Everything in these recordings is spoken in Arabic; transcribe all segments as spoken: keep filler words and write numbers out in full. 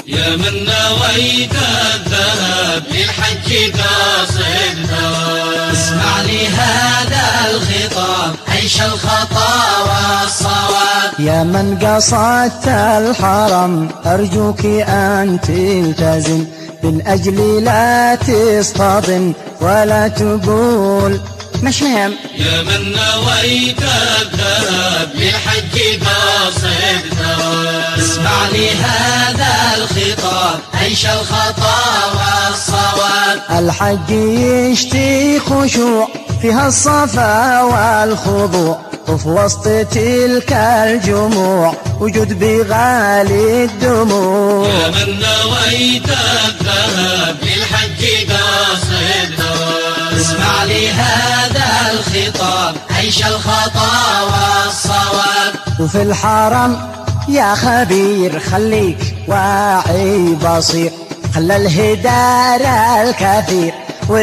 يا من نويت الذهب للحج قاصد ثواب. اسمع لي هذا الخطاب عيش الخطا والصواب. يا من قصدت الحرم أرجوك أن تلتزم، من أجلي لا تصطدم ولا تقول مش مهم. يا من نويت الذهب للحج قاصد ثواب. اسمع لي هذا الخطاب عيش الخطا والصواب. الحج يشتي خشوع فيها الصفا والخضوع، وفي وسط تلك الجموع وجود بغالي الدموع. يا من نويت الذهب للحج قاصد ثواب. اسمع لي هذا الخطاب عيش الخطا والصواب. وفي الحرم يا خبير خليك واعي بصير، خلى الهدار الكثير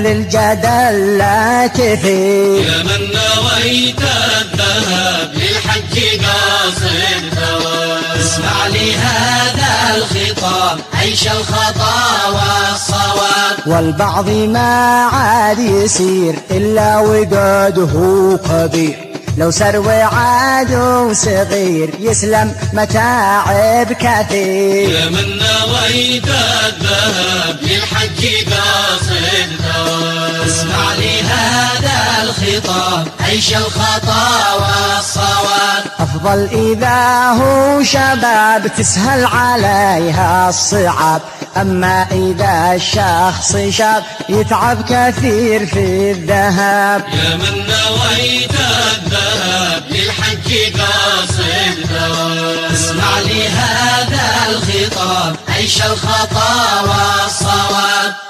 وللجدل لا تثير. يا من نويت الذهب للحج قاصد ثواب. اسمع لي هذا الخطاب عيش الخطا والصواب. والبعض ما عاد يسير إلا وقاده كبير، لو سر عاد صغير يسلم متاعب كثير. يا من نويت الذهب للحج قاصد ثواب. اسمع لي هذا الخطاب عيش الخطا والصواب. أفضل إذا هو شباب تسهل عليها الصعاب، أما إذا الشخص شاب يتعب كثير في الذهاب. يا من نويت الذهب للحج قاصد ثواب. اسمع لي هذا الخطاب عيش الخطا والصواب.